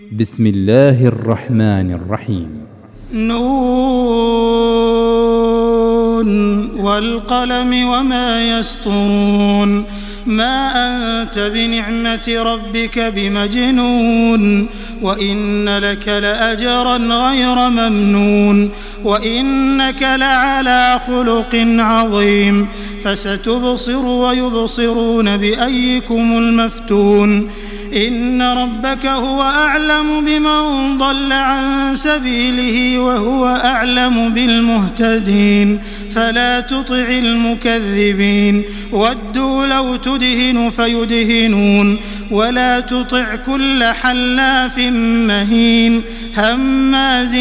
بسم الله الرحمن الرحيم. نون والقلم وما يسطرون ما أنت بنعمة ربك بمجنون وإن لك لأجرا غير ممنون وإنك لعلى خلق عظيم فستبصر ويبصرون بأيكم المفتون إن ربك هو أعلم بمن ضل عن سبيله وهو أعلم بالمهتدين فلا تطع المكذبين ودوا لو تدهن فيدهنون ولا تطع كل حلاف مهين هماز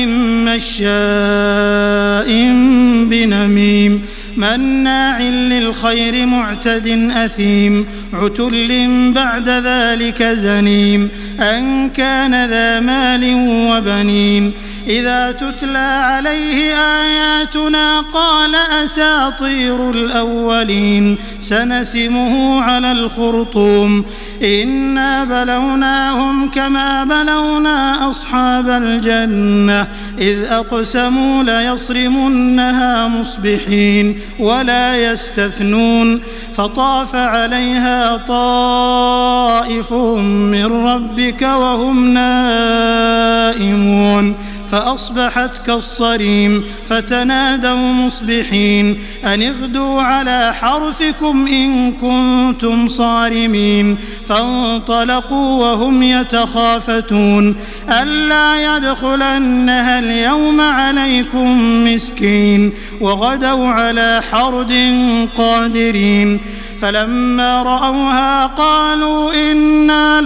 مشاء بنميم مناع للخير معتد أثيم عتل بعد ذلك زنيم أن كان ذا مال وبنين إذا تتلى عليه آياتنا قال أساطير الأولين سنسمه على الخرطوم إنا بلوناهم كما بلونا أصحاب الجنة إذ أقسموا ليصرمنها مصبحين ولا يستثنون فطاف عليها طائف من ربك وهم نائمون فأصبحت كالصريم فتنادوا مصبحين أن اغدوا على حرثكم إن كنتم صارمين فانطلقوا وهم يتخافتون ألا يدخلنها اليوم عليكم مسكين وغدوا على حرد قادرين فلما رأوها قالوا إنا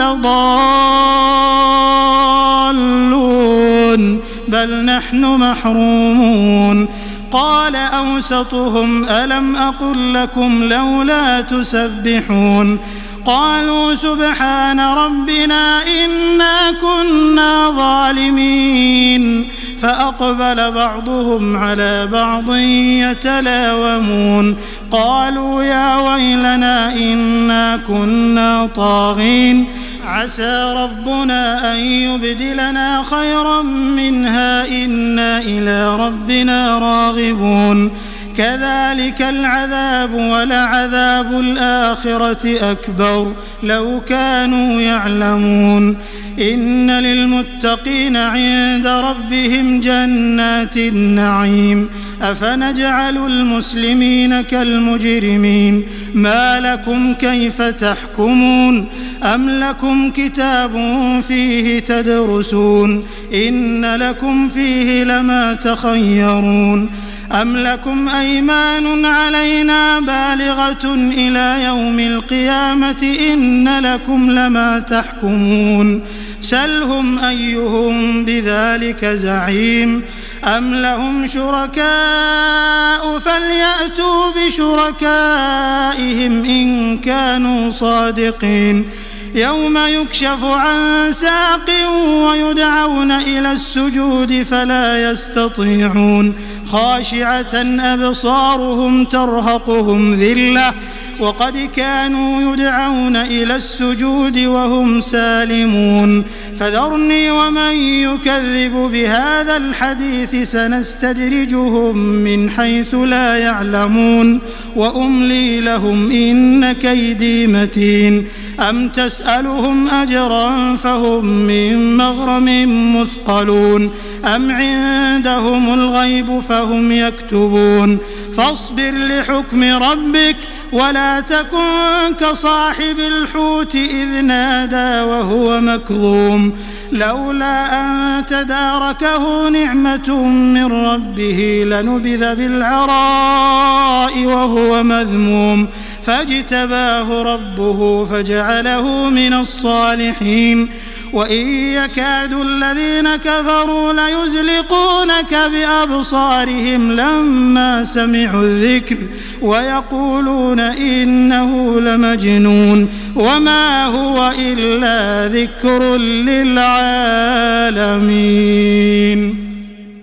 لضالون بل نحن محرومون قال أوسطهم ألم أقل لكم لولا تسبحون قالوا سبحان ربنا إنا كنا ظالمين فأقبل بعضهم على بعض يتلاومون قالوا يا ويلنا إنا كنا طاغين عسى ربنا أن يبدلنا خيرا منها إنا إلى ربنا راغبون كذلك العذاب ولعذاب الآخرة أكبر لو كانوا يعلمون إن للمتقين عند ربهم جنات النعيم أفنجعل المسلمين كالمجرمين ما لكم كيف تحكمون أم لكم كتاب فيه تدرسون إن لكم فيه لما تخيرون أم لكم أيمان علينا بالغة إلى يوم القيامة إن لكم لما تحكمون سلهم أيهم بذلك زعيم أم لهم شركاء فليأتوا بشركائهم إن كانوا صادقين يوم يكشف عن ساق ويدعون إلى السجود فلا يستطيعون خاشعة أبصارهم ترهقهم ذلة وقد كانوا يدعون إلى السجود وهم سالمون فذرني ومن يكذب بهذا الحديث سنستدرجهم من حيث لا يعلمون وأملي لهم إن كيدي متين أم تسألهم أجرا فهم من مغرم مثقلون أم عندهم الغيب فهم يكتبون فاصبر لحكم ربك ولا تكن كصاحب الحوت إذ نادى وهو مكظوم لولا أن تداركه نعمة من ربه لنبذ بالعراء وهو مذموم فاجتباه ربه فجعله من الصالحين وإن يكاد الذين كفروا ليزلقونك بأبصارهم لما سمعوا الذكر ويقولون إنه لمجنون وما هو إلا ذكر للعالمين.